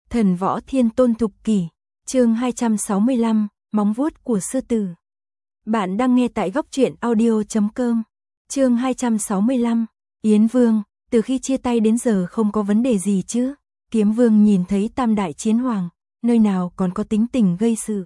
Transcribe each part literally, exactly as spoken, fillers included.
Thần võ thiên tôn thục kỷ, chương hai trăm sáu mươi lăm, móng vuốt của sư tử. Bạn đang nghe tại góc truyện audio chấm com. Chương hai trăm sáu mươi lăm, Yến Vương, từ khi chia tay đến giờ không có vấn đề gì chứ? Kiếm Vương nhìn thấy tam đại chiến hoàng, nơi nào còn có tính tình gây sự.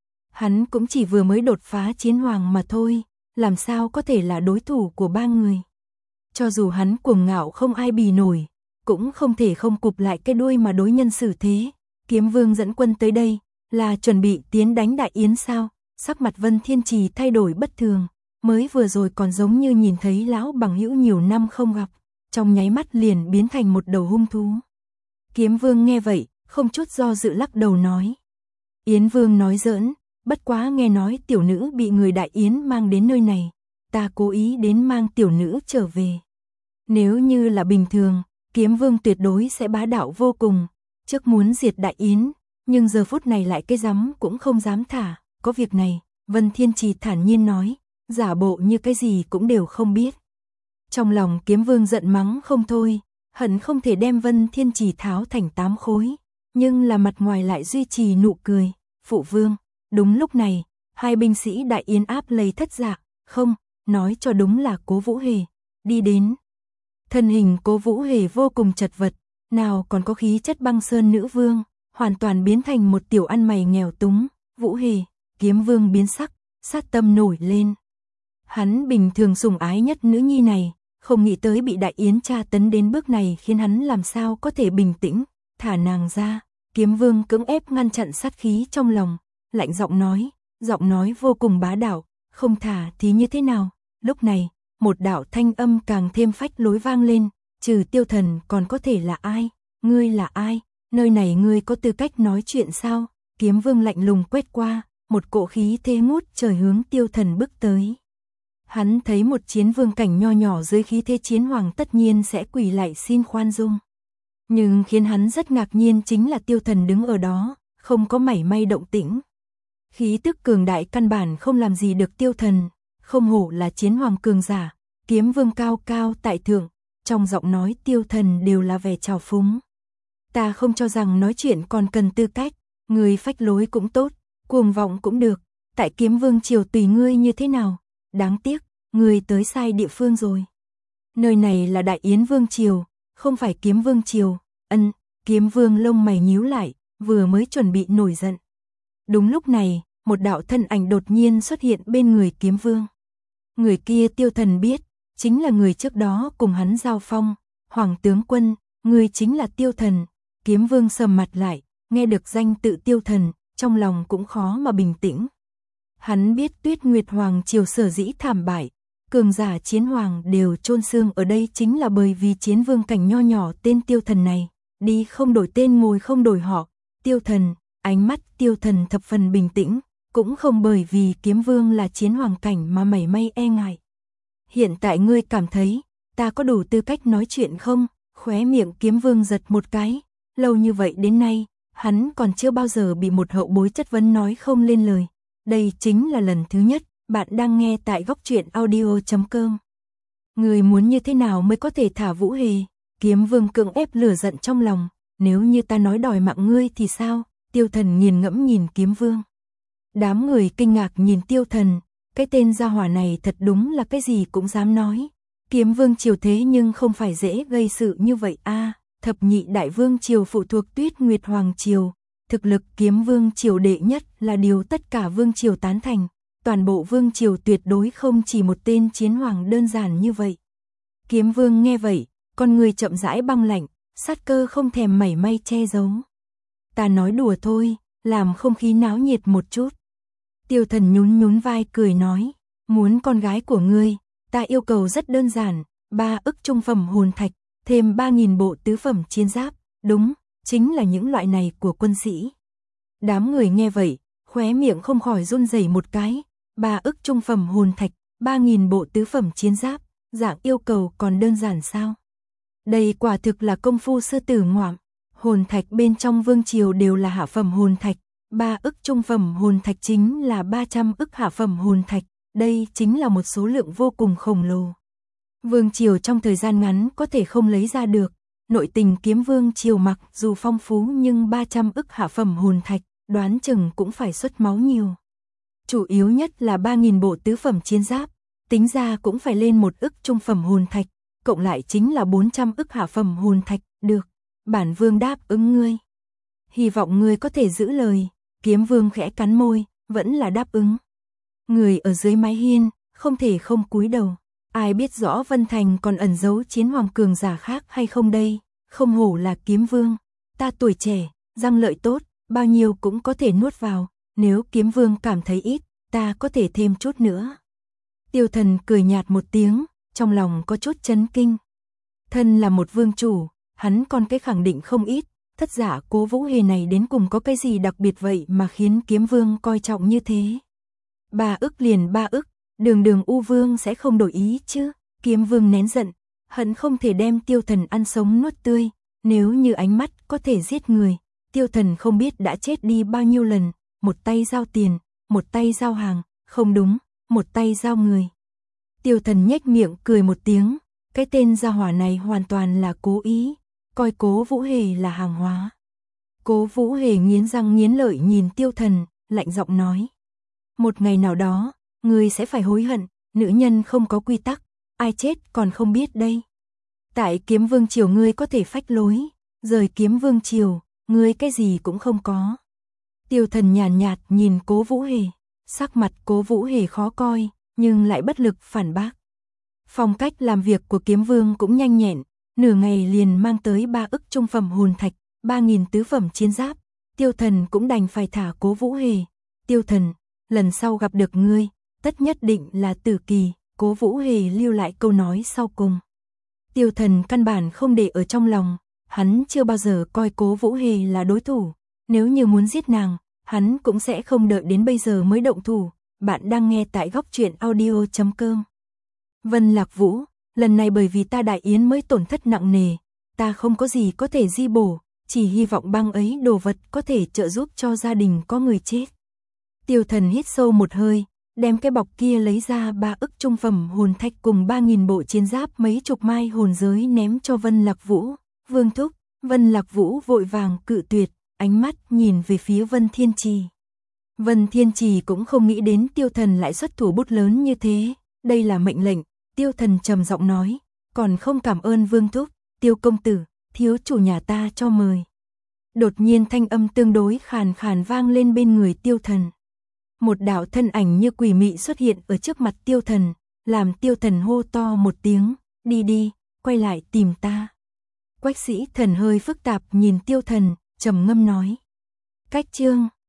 Hắn cũng chỉ vừa mới đột phá chiến hoàng mà thôi, làm sao có thể là đối thủ của ba người. Cho dù hắn cuồng ngạo không ai bì nổi, cũng không thể không cụp lại cái đuôi mà đối nhân xử thế. Kiếm Vương dẫn quân tới đây, là chuẩn bị tiến đánh Đại Yến sao? Sắc mặt Vân Thiên Trì thay đổi bất thường, mới vừa rồi còn giống như nhìn thấy lão bằng hữu nhiều năm không gặp, trong nháy mắt liền biến thành một đầu hung thú. Kiếm Vương nghe vậy, không chút do dự lắc đầu nói. Yến Vương nói giỡn, bất quá nghe nói tiểu nữ bị người Đại Yến mang đến nơi này, ta cố ý đến mang tiểu nữ trở về. Nếu như là bình thường, Kiếm Vương tuyệt đối sẽ bá đạo vô cùng, trước muốn diệt Đại Yến, nhưng giờ phút này lại cái rắm cũng không dám thả, có việc này, Vân Thiên Trì thản nhiên nói, giả bộ như cái gì cũng đều không biết. Trong lòng Kiếm Vương giận mắng không thôi, hận không thể đem Vân Thiên Trì tháo thành tám khối, nhưng là mặt ngoài lại duy trì nụ cười. Phụ vương, đúng lúc này, hai binh sĩ Đại Yến áp lấy thất dạ, không, nói cho đúng là Cố Vũ Hề, đi đến. Thân hình Cố Vũ Hề vô cùng chật vật, nào còn có khí chất băng sơn nữ vương, hoàn toàn biến thành một tiểu ăn mày nghèo túng. Vũ Hề, Kiếm Vương biến sắc, sát tâm nổi lên. Hắn bình thường sủng ái nhất nữ nhi này, không nghĩ tới bị Đại Yến tra tấn đến bước này khiến hắn làm sao có thể bình tĩnh, thả nàng ra. Kiếm Vương cưỡng ép ngăn chặn sát khí trong lòng, lạnh giọng nói, giọng nói vô cùng bá đạo, không thả thì như thế nào? Lúc này, một đạo thanh âm càng thêm phách lối vang lên, trừ Tiêu Thần còn có thể là ai? Ngươi là ai? Nơi này ngươi có tư cách nói chuyện sao? Kiếm Vương lạnh lùng quét qua, một cỗ khí thế ngút trời hướng Tiêu Thần bước tới. Hắn thấy một chiến vương cảnh nho nhỏ dưới khí thế chiến hoàng tất nhiên sẽ quỳ lạy xin khoan dung. Nhưng khiến hắn rất ngạc nhiên chính là Tiêu Thần đứng ở đó, không có mảy may động tĩnh. Khí tức cường đại căn bản không làm gì được Tiêu Thần, không hổ là chiến hoàng cường giả, Kiếm Vương cao cao tại thượng, trong giọng nói Tiêu Thần đều là vẻ trào phúng. Ta không cho rằng nói chuyện còn cần tư cách, người phách lối cũng tốt, cuồng vọng cũng được, tại Kiếm Vương triều tùy ngươi như thế nào, đáng tiếc, ngươi tới sai địa phương rồi. Nơi này là Đại Yến Vương triều, không phải Kiếm Vương triều. Ân, Kiếm Vương lông mày nhíu lại, vừa mới chuẩn bị nổi giận. Đúng lúc này, một đạo thân ảnh đột nhiên xuất hiện bên người Kiếm Vương. Người kia Tiêu Thần biết, chính là người trước đó cùng hắn giao phong, Hoàng tướng quân, người chính là Tiêu Thần. Kiếm Vương sầm mặt lại, nghe được danh tự Tiêu Thần, trong lòng cũng khó mà bình tĩnh. Hắn biết Tuyết Nguyệt Hoàng triều sở dĩ thảm bại, cường giả chiến hoàng đều chôn xương ở đây chính là bởi vì chiến vương cảnh nho nhỏ tên Tiêu Thần này, đi không đổi tên ngồi không đổi họ. Tiêu Thần, ánh mắt Tiêu Thần thập phần bình tĩnh, cũng không bởi vì Kiếm Vương là chiến hoàng cảnh mà mảy may e ngại. Hiện tại ngươi cảm thấy, ta có đủ tư cách nói chuyện không? Khóe miệng Kiếm Vương giật một cái, lâu như vậy đến nay, hắn còn chưa bao giờ bị một hậu bối chất vấn nói không lên lời. Đây chính là lần thứ nhất. Bạn đang nghe tại góc truyện audio chấm com. Người muốn như thế nào mới có thể thả Vũ Hề? Kiếm Vương cưỡng ép lửa giận trong lòng, nếu như ta nói đòi mạng ngươi thì sao? Tiêu Thần nghiền ngẫm nhìn Kiếm Vương. Đám người kinh ngạc nhìn Tiêu Thần, cái tên gia hỏa này thật đúng là cái gì cũng dám nói. Kiếm Vương triều thế nhưng không phải dễ gây sự như vậy a. À, thập nhị đại vương triều phụ thuộc Tuyết Nguyệt Hoàng triều, thực lực Kiếm Vương triều đệ nhất là điều tất cả vương triều tán thành. Toàn bộ vương triều tuyệt đối không chỉ một tên chiến hoàng đơn giản như vậy. Kiếm Vương nghe vậy, con người chậm rãi băng lạnh, sát cơ không thèm mảy may che giấu. Ta nói đùa thôi, làm không khí náo nhiệt một chút. Tiêu Thần nhún nhún vai cười nói, muốn con gái của ngươi, ta yêu cầu rất đơn giản, ba ức trung phẩm hồn thạch, thêm ba nghìn bộ tứ phẩm chiến giáp, đúng, chính là những loại này của quân sĩ. Đám người nghe vậy, khóe miệng không khỏi run rẩy một cái. Ba ức trung phẩm hồn thạch, ba nghìn bộ tứ phẩm chiến giáp, dạng yêu cầu còn đơn giản sao? Đây quả thực là công phu sư tử ngoạm. Hồn thạch bên trong vương triều đều là hạ phẩm hồn thạch, ba ức trung phẩm hồn thạch chính là ba trăm ức hạ phẩm hồn thạch, đây chính là một số lượng vô cùng khổng lồ. Vương triều trong thời gian ngắn có thể không lấy ra được, nội tình kiếm vương triều mặc dù phong phú nhưng ba trăm ức hạ phẩm hồn thạch, đoán chừng cũng phải xuất máu nhiều. Chủ yếu nhất là ba nghìn bộ tứ phẩm chiến giáp, tính ra cũng phải lên một ức trung phẩm hồn thạch, cộng lại chính là bốn trăm ức hạ phẩm hồn thạch, được, bản vương đáp ứng ngươi. Hy vọng ngươi có thể giữ lời, kiếm vương khẽ cắn môi, vẫn là đáp ứng. Người ở dưới mái hiên, không thể không cúi đầu, ai biết rõ Vân Thành còn ẩn giấu chiến hoàng cường giả khác hay không đây, không hổ là kiếm vương, ta tuổi trẻ, răng lợi tốt, bao nhiêu cũng có thể nuốt vào, nếu kiếm vương cảm thấy ít, ta có thể thêm chút nữa. Tiêu Thần cười nhạt một tiếng, trong lòng có chút chấn kinh. Thân là một vương chủ, hắn còn cái khẳng định không ít, thất giả Cố Vũ Hề này đến cùng có cái gì đặc biệt vậy mà khiến kiếm vương coi trọng như thế. Ba ức liền ba ức, đường đường U Vương sẽ không đổi ý chứ, kiếm vương nén giận, hận không thể đem Tiêu Thần ăn sống nuốt tươi, nếu như ánh mắt có thể giết người, Tiêu Thần không biết đã chết đi bao nhiêu lần, một tay giao tiền, một tay giao hàng, không đúng, một tay giao người. Tiêu Thần nhếch miệng cười một tiếng, cái tên gia hỏa này hoàn toàn là cố ý, coi Cố Vũ Hề là hàng hóa. Cố Vũ Hề nghiến răng nghiến lợi nhìn Tiêu Thần, lạnh giọng nói. Một ngày nào đó, ngươi sẽ phải hối hận, nữ nhân không có quy tắc, ai chết còn không biết đây. Tại kiếm vương triều ngươi có thể phách lối, rời kiếm vương triều, ngươi cái gì cũng không có. Tiêu Thần nhàn nhạt nhìn Cố Vũ Hề, sắc mặt Cố Vũ Hề khó coi, nhưng lại bất lực phản bác. Phong cách làm việc của kiếm vương cũng nhanh nhẹn, nửa ngày liền mang tới ba ức trung phẩm hồn thạch, ba nghìn tứ phẩm chiến giáp, Tiêu Thần cũng đành phải thả Cố Vũ Hề. Tiêu Thần, lần sau gặp được ngươi, tất nhất định là tử kỳ, Cố Vũ Hề lưu lại câu nói sau cùng. Tiêu Thần căn bản không để ở trong lòng, hắn chưa bao giờ coi Cố Vũ Hề là đối thủ, nếu như muốn giết nàng, hắn cũng sẽ không đợi đến bây giờ mới động thủ. Bạn đang nghe tại góc truyện audio chấm com. Vân Lạc Vũ, lần này bởi vì ta đại yến mới tổn thất nặng nề, ta không có gì có thể di bổ, chỉ hy vọng băng ấy đồ vật có thể trợ giúp cho gia đình có người chết. Tiêu Thần hít sâu một hơi, đem cái bọc kia lấy ra ba ức trung phẩm hồn thạch cùng ba nghìn bộ chiến giáp mấy chục mai hồn giới ném cho Vân Lạc Vũ. Vương thúc, Vân Lạc Vũ vội vàng cự tuyệt, ánh mắt nhìn về phía Vân Thiên Trì. Vân Thiên Trì cũng không nghĩ đến Tiêu Thần lại xuất thủ bút lớn như thế, đây là mệnh lệnh. Tiêu Thần trầm giọng nói, còn không cảm ơn Vương thúc, Tiêu công tử, thiếu chủ nhà ta cho mời. Đột nhiên thanh âm tương đối khàn khàn vang lên bên người Tiêu Thần. Một đạo thân ảnh như quỷ mị xuất hiện ở trước mặt Tiêu Thần, làm Tiêu Thần hô to một tiếng, đi đi, quay lại tìm ta. Quách Sĩ Thần hơi phức tạp nhìn Tiêu Thần, trầm ngâm nói. Cách chương